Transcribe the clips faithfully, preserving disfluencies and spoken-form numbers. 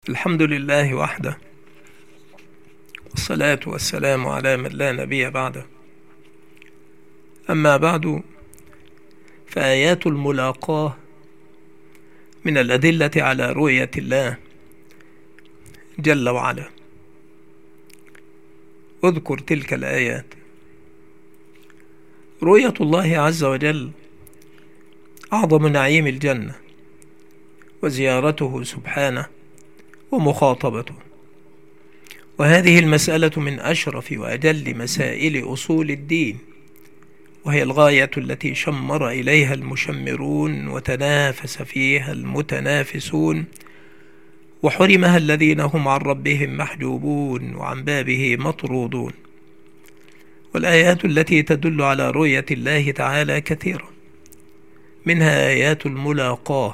الحمد لله وحده، والصلاة والسلام على من لا نبي بعده. أما بعد، فآيات الملاقاة من الأدلة على رؤية الله جل وعلا. اذكر تلك الآيات. رؤية الله عز وجل أعظم نعيم الجنة، وزيارته سبحانه ومخاطبته، وهذه المسألة من أشرف وأجل مسائل أصول الدين، وهي الغاية التي شمر إليها المشمرون وتنافس فيها المتنافسون، وحرمها الذين هم عن ربهم محجوبون وعن بابه مطرودون. والآيات التي تدل على رؤية الله تعالى كثيرة، منها آيات الملاقاة.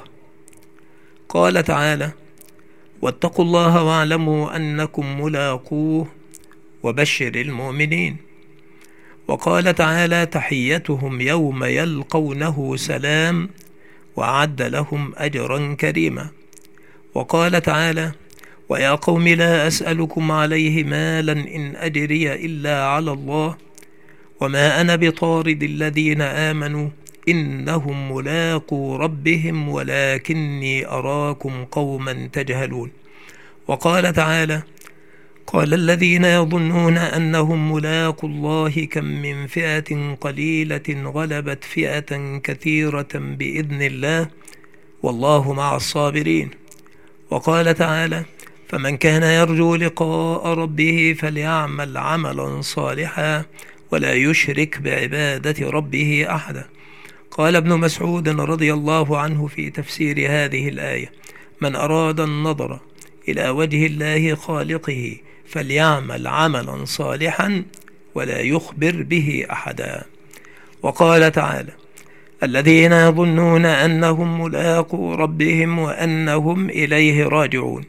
قال تعالى: واتقوا الله واعلموا أنكم ملاقوه وبشر المؤمنين. وقال تعالى: تحيتهم يوم يلقونه سلام وأعد لهم أجرا كريما. وقال تعالى: ويا قوم لا أسألكم عليه مالا إن أجري إلا على الله وما أنا بطارد الذين آمنوا إنهم ملاقو ربهم ولكني أراكم قوما تجهلون. وقال تعالى: قال الذين يظنون أنهم ملاقو الله كم من فئة قليلة غلبت فئة كثيرة بإذن الله والله مع الصابرين. وقال تعالى: فمن كان يرجو لقاء ربه فليعمل عملا صالحا ولا يشرك بعبادة ربه أحدا. قال ابن مسعود رضي الله عنه في تفسير هذه الآية: من أراد النظر إلى وجه الله خالقه فليعمل عملا صالحا ولا يخبر به أحدا. وقال تعالى: الذين يظنون أنهم ملاقو ربهم وأنهم إليه راجعون.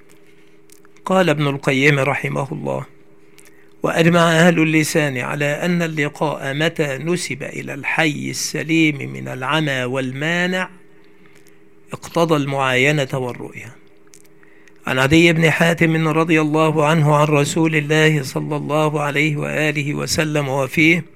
قال ابن القيم رحمه الله: وأجمع أهل اللسان على أن اللقاء متى نسب إلى الحي السليم من العمى والمانع اقتضى المعاينة والرؤية. عن عدي بن حاتم رضي الله عنه عن رسول الله صلى الله عليه وآله وسلم وفيه: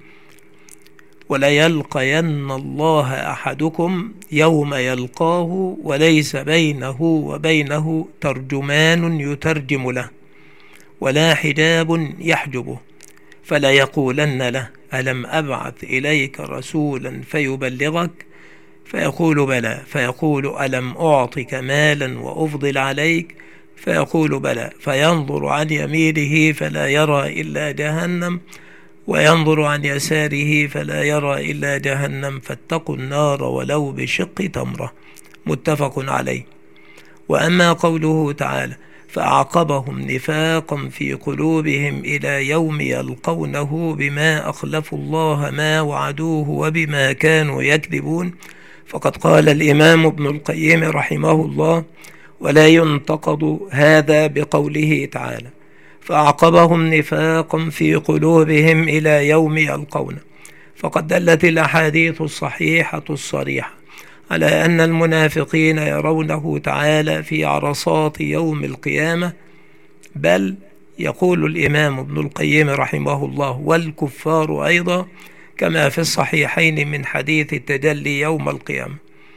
وليلقين الله أحدكم يوم يلقاه وليس بينه وبينه ترجمان يترجم له ولا حجاب يحجبه، فلا يقولن له: ألم أبعث إليك رسولا فيبلغك؟ فيقول: بلى. فيقول: ألم أعطك مالا وأفضل عليك؟ فيقول: بلى. فينظر عن يمينه فلا يرى إلا جهنم، وينظر عن يساره فلا يرى إلا جهنم، فاتقوا النار ولو بشق تمرة. متفق عليه. وأما قوله تعالى: فأعقبهم نفاقا في قلوبهم إلى يوم يلقونه بما أخلفوا الله ما وعدوه وبما كانوا يكذبون، فقد قال الإمام ابن القيم رحمه الله: ولا ينتقض هذا بقوله تعالى: فأعقبهم نفاقا في قلوبهم إلى يوم يلقونه، فقد دلت الأحاديث الصحيحة الصريحة على أن المنافقين يرونه تعالى في عرصات يوم القيامة، بل يقول الإمام ابن القيم رحمه الله: والكفار أيضا، كما في الصحيحين من حديث التجلي يوم القيامة.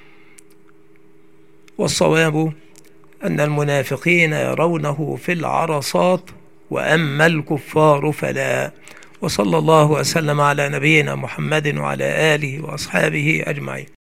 والصواب أن المنافقين يرونه في العرصات، وأما الكفار فلا. وصلى الله وسلم على نبينا محمد وعلى آله وأصحابه أجمعين.